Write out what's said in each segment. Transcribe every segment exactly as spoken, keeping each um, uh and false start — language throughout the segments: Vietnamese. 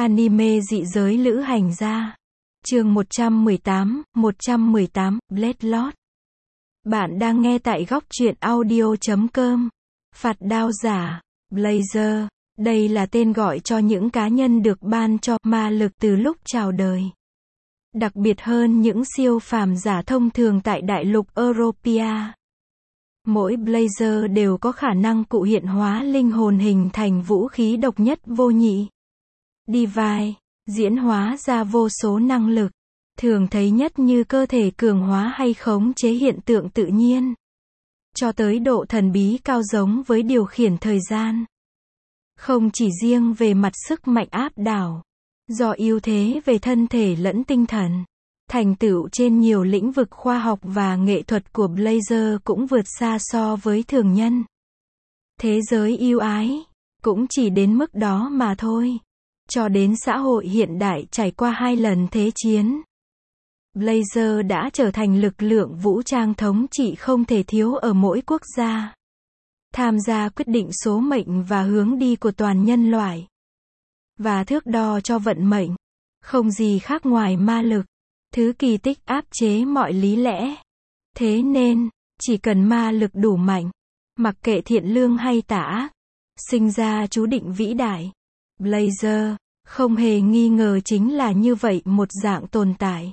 Anime dị giới lữ hành gia. Chương một trăm mười tám, một trăm mười tám, Bloodlord. Bạn đang nghe tại góc truyện audio chấm com. Phạt đao giả, Blazer. Đây là tên gọi cho những cá nhân được ban cho ma lực từ lúc chào đời. Đặc biệt hơn những siêu phàm giả thông thường tại đại lục Europia. Mỗi Blazer đều có khả năng cụ hiện hóa linh hồn hình thành vũ khí độc nhất vô nhị. Divine, diễn hóa ra vô số năng lực, thường thấy nhất như cơ thể cường hóa hay khống chế hiện tượng tự nhiên, cho tới độ thần bí cao giống với điều khiển thời gian. Không chỉ riêng về mặt sức mạnh áp đảo, do ưu thế về thân thể lẫn tinh thần, thành tựu trên nhiều lĩnh vực khoa học và nghệ thuật của Blazer cũng vượt xa so với thường nhân. Thế giới yêu ái cũng chỉ đến mức đó mà thôi. Cho đến xã hội hiện đại trải qua hai lần thế chiến, Blazer đã trở thành lực lượng vũ trang thống trị không thể thiếu ở mỗi quốc gia, tham gia quyết định số mệnh và hướng đi của toàn nhân loại, và thước đo cho vận mệnh, không gì khác ngoài ma lực, thứ kỳ tích áp chế mọi lý lẽ. Thế nên, chỉ cần ma lực đủ mạnh, mặc kệ thiện lương hay tà ác, sinh ra chú định vĩ đại. Blazer, không hề nghi ngờ chính là như vậy một dạng tồn tại.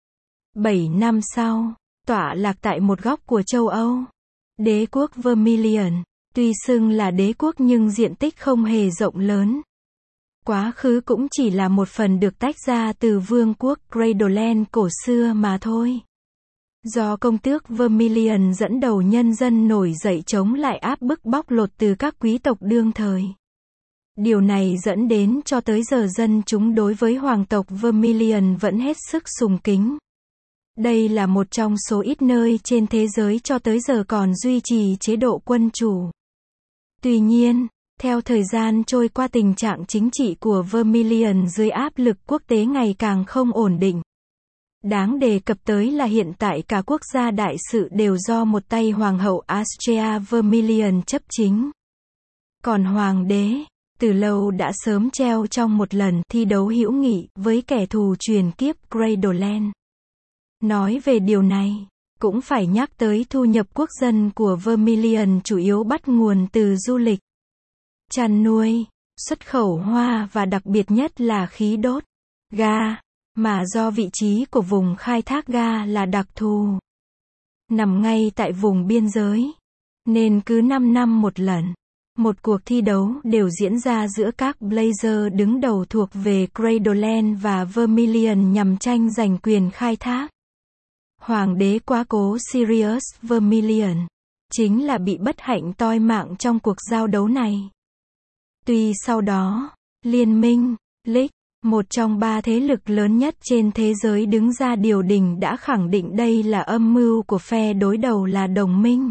Bảy năm sau, tọa lạc tại một góc của châu Âu, đế quốc Vermilion, tuy xưng là đế quốc nhưng diện tích không hề rộng lớn. Quá khứ cũng chỉ là một phần được tách ra từ vương quốc Gradoland cổ xưa mà thôi. Do công tước Vermilion dẫn đầu nhân dân nổi dậy chống lại áp bức bóc lột từ các quý tộc đương thời. Điều này dẫn đến cho tới giờ dân chúng đối với hoàng tộc Vermilion vẫn hết sức sùng kính. Đây là một trong số ít nơi trên thế giới cho tới giờ còn duy trì chế độ quân chủ. Tuy nhiên, theo thời gian trôi qua tình trạng chính trị của Vermilion dưới áp lực quốc tế ngày càng không ổn định. Đáng đề cập tới là hiện tại cả quốc gia đại sự đều do một tay hoàng hậu Astrea Vermilion chấp chính. Còn hoàng đế, từ lâu đã sớm treo trong một lần thi đấu hữu nghị với kẻ thù truyền kiếp Gradoland. Nói về điều này, cũng phải nhắc tới thu nhập quốc dân của Vermilion chủ yếu bắt nguồn từ du lịch, chăn nuôi, xuất khẩu hoa và đặc biệt nhất là khí đốt, ga, mà do vị trí của vùng khai thác ga là đặc thù, nằm ngay tại vùng biên giới, nên cứ năm năm một lần, một cuộc thi đấu đều diễn ra giữa các Blazer đứng đầu thuộc về Gradoland và Vermilion nhằm tranh giành quyền khai thác. Hoàng đế quá cố Sirius Vermilion chính là bị bất hạnh toi mạng trong cuộc giao đấu này. Tuy sau đó, Liên minh, League, một trong ba thế lực lớn nhất trên thế giới đứng ra điều đình đã khẳng định đây là âm mưu của phe đối đầu là đồng minh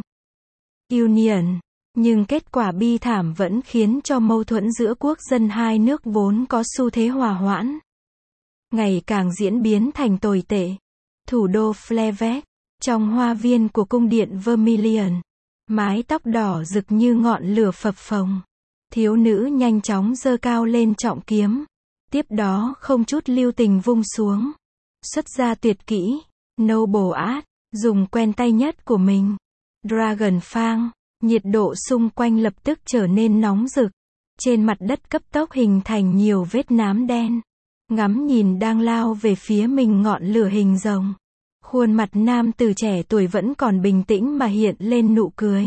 Union, nhưng kết quả bi thảm vẫn khiến cho mâu thuẫn giữa quốc dân hai nước vốn có xu thế hòa hoãn, ngày càng diễn biến thành tồi tệ. Thủ đô Flevet, trong hoa viên của cung điện Vermilion, mái tóc đỏ rực như ngọn lửa phập phồng. Thiếu nữ nhanh chóng giơ cao lên trọng kiếm, tiếp đó không chút lưu tình vung xuống, xuất ra tuyệt kỹ, Noble Art, dùng quen tay nhất của mình, Dragon Fang. Nhiệt độ xung quanh lập tức trở nên nóng rực, trên mặt đất cấp tốc hình thành nhiều vết nám đen. Ngắm nhìn đang lao về phía mình ngọn lửa hình rồng, khuôn mặt nam tử trẻ tuổi vẫn còn bình tĩnh mà hiện lên nụ cười.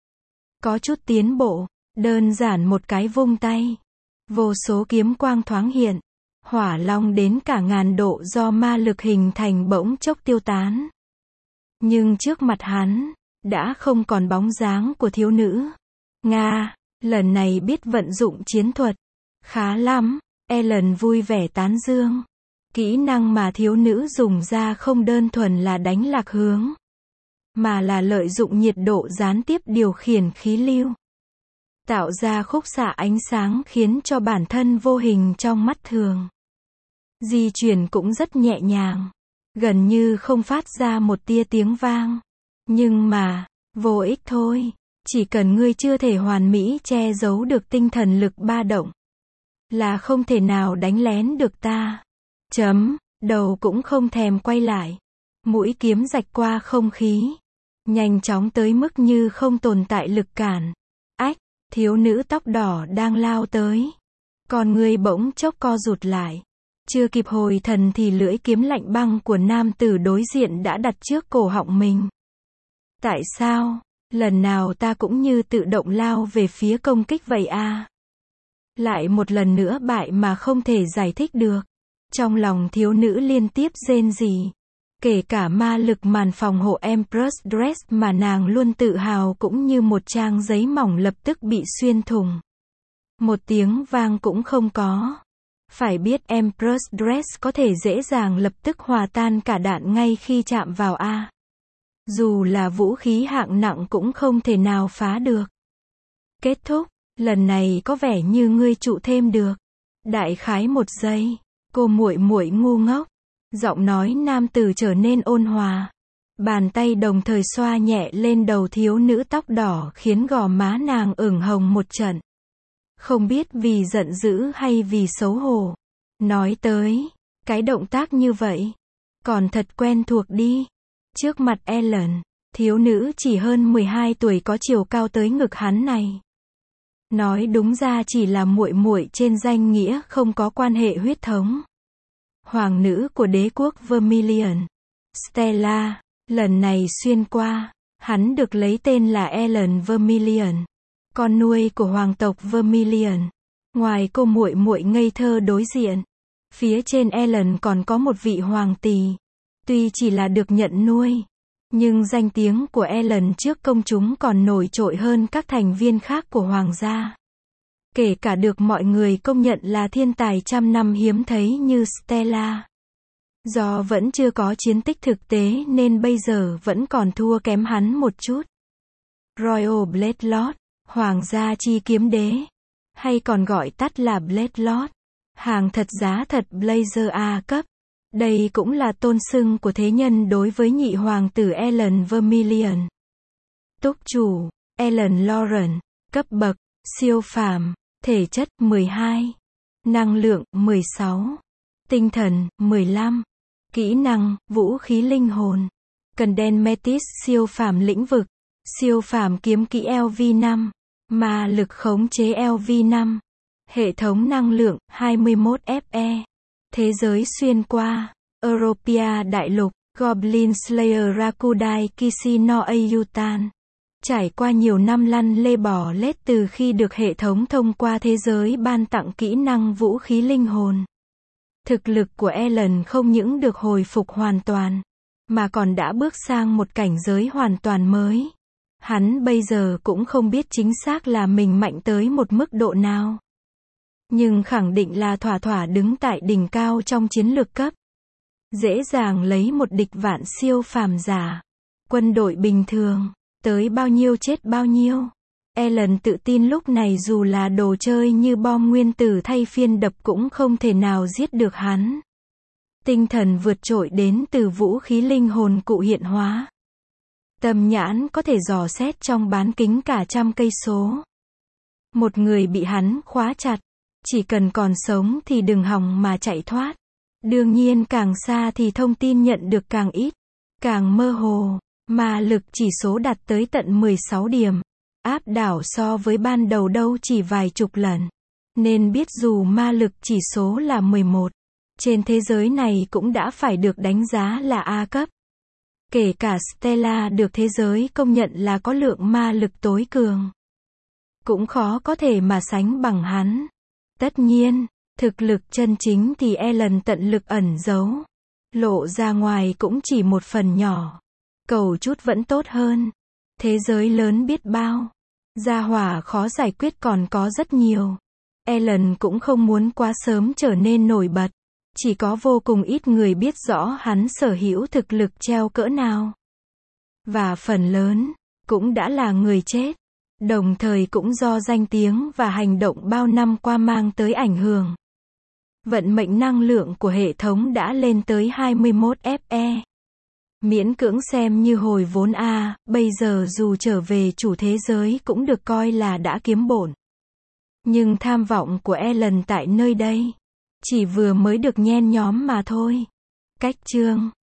Có chút tiến bộ, đơn giản một cái vung tay, vô số kiếm quang thoáng hiện, hỏa long đến cả ngàn độ do ma lực hình thành bỗng chốc tiêu tán. Nhưng trước mặt hắn, đã không còn bóng dáng của thiếu nữ. Nga, lần này biết vận dụng chiến thuật. Khá lắm, Ellen vui vẻ tán dương. Kỹ năng mà thiếu nữ dùng ra không đơn thuần là đánh lạc hướng, mà là lợi dụng nhiệt độ gián tiếp điều khiển khí lưu, tạo ra khúc xạ ánh sáng khiến cho bản thân vô hình trong mắt thường. Di chuyển cũng rất nhẹ nhàng, gần như không phát ra một tia tiếng vang. Nhưng mà, vô ích thôi, chỉ cần ngươi chưa thể hoàn mỹ che giấu được tinh thần lực ba động, là không thể nào đánh lén được ta. Chấm, đầu cũng không thèm quay lại. Mũi kiếm rạch qua không khí. Nhanh chóng tới mức như không tồn tại lực cản. Ách, thiếu nữ tóc đỏ đang lao tới. Con người bỗng chốc co rụt lại. Chưa kịp hồi thần thì lưỡi kiếm lạnh băng của nam tử đối diện đã đặt trước cổ họng mình. Tại sao, lần nào ta cũng như tự động lao về phía công kích vậy à? Lại một lần nữa bại mà không thể giải thích được. Trong lòng thiếu nữ liên tiếp rên rỉ. Kể cả ma lực màn phòng hộ Empress Dress mà nàng luôn tự hào cũng như một trang giấy mỏng lập tức bị xuyên thủng. Một tiếng vang cũng không có. Phải biết Empress Dress có thể dễ dàng lập tức hòa tan cả đạn ngay khi chạm vào A. Dù là vũ khí hạng nặng cũng không thể nào phá được. Kết thúc, lần này có vẻ như ngươi trụ thêm được. Đại khái một giây, cô muội muội ngu ngốc. Giọng nói nam tử trở nên ôn hòa. Bàn tay đồng thời xoa nhẹ lên đầu thiếu nữ tóc đỏ khiến gò má nàng ửng hồng một trận. Không biết vì giận dữ hay vì xấu hổ. Nói tới, cái động tác như vậy, còn thật quen thuộc đi. Trước mặt Ellen, thiếu nữ chỉ hơn mười hai tuổi có chiều cao tới ngực hắn này. Nói đúng ra chỉ là muội muội trên danh nghĩa không có quan hệ huyết thống. Hoàng nữ của đế quốc Vermilion. Stella, lần này xuyên qua, hắn được lấy tên là Ellen Vermilion. Con nuôi của hoàng tộc Vermilion. Ngoài cô muội muội ngây thơ đối diện, phía trên Ellen còn có một vị hoàng tỳ. Tuy chỉ là được nhận nuôi, nhưng danh tiếng của Ellen trước công chúng còn nổi trội hơn các thành viên khác của hoàng gia. Kể cả được mọi người công nhận là thiên tài trăm năm hiếm thấy như Stella. Do vẫn chưa có chiến tích thực tế nên bây giờ vẫn còn thua kém hắn một chút. Royal Blade Lord, hoàng gia chi kiếm đế, hay còn gọi tắt là Blade Lord, hàng thật giá thật Blazer A cấp. Đây cũng là tôn xưng của thế nhân đối với nhị hoàng tử Ellen Vermilion. Túc chủ, Ellen Lauren, cấp bậc, siêu phàm, thể chất mười hai, năng lượng mười sáu, tinh thần mười lăm, kỹ năng, vũ khí linh hồn, Condensed Metis siêu phàm lĩnh vực, siêu phàm kiếm kỹ L V năm, ma lực khống chế L V năm, hệ thống năng lượng hai mươi mốt F E. Thế giới xuyên qua, Europia đại lục, Goblin Slayer Rakudai Kishi no Ayutan. Trải qua nhiều năm lăn lê bò lết từ khi được hệ thống thông qua thế giới ban tặng kỹ năng vũ khí linh hồn. Thực lực của Ellen không những được hồi phục hoàn toàn, mà còn đã bước sang một cảnh giới hoàn toàn mới. Hắn bây giờ cũng không biết chính xác là mình mạnh tới một mức độ nào. Nhưng khẳng định là thỏa thỏa đứng tại đỉnh cao trong chiến lược cấp. Dễ dàng lấy một địch vạn siêu phàm giả. Quân đội bình thường, tới bao nhiêu chết bao nhiêu. Ellen tự tin lúc này dù là đồ chơi như bom nguyên tử thay phiên đập cũng không thể nào giết được hắn. Tinh thần vượt trội đến từ vũ khí linh hồn cụ hiện hóa. Tầm nhãn có thể dò xét trong bán kính cả trăm cây số. Một người bị hắn khóa chặt, chỉ cần còn sống thì đừng hòng mà chạy thoát. Đương nhiên càng xa thì thông tin nhận được càng ít, càng mơ hồ, mà lực chỉ số đạt tới tận mười sáu điểm. Áp đảo so với ban đầu đâu chỉ vài chục lần. Nên biết dù ma lực chỉ số là mười một, trên thế giới này cũng đã phải được đánh giá là A cấp. Kể cả Stella được thế giới công nhận là có lượng ma lực tối cường, cũng khó có thể mà sánh bằng hắn. Tất nhiên, thực lực chân chính thì Ellen tận lực ẩn giấu. Lộ ra ngoài cũng chỉ một phần nhỏ. Cầu chút vẫn tốt hơn. Thế giới lớn biết bao. Gia hỏa khó giải quyết còn có rất nhiều. Ellen cũng không muốn quá sớm trở nên nổi bật. Chỉ có vô cùng ít người biết rõ hắn sở hữu thực lực treo cỡ nào. Và phần lớn, cũng đã là người chết. Đồng thời cũng do danh tiếng và hành động bao năm qua mang tới ảnh hưởng. Vận mệnh năng lượng của hệ thống đã lên tới hai mươi mốt F E. Miễn cưỡng xem như hồi vốn A, bây giờ dù trở về chủ thế giới cũng được coi là đã kiếm bộn. Nhưng tham vọng của Ellen tại nơi đây chỉ vừa mới được nhen nhóm mà thôi. Cách chương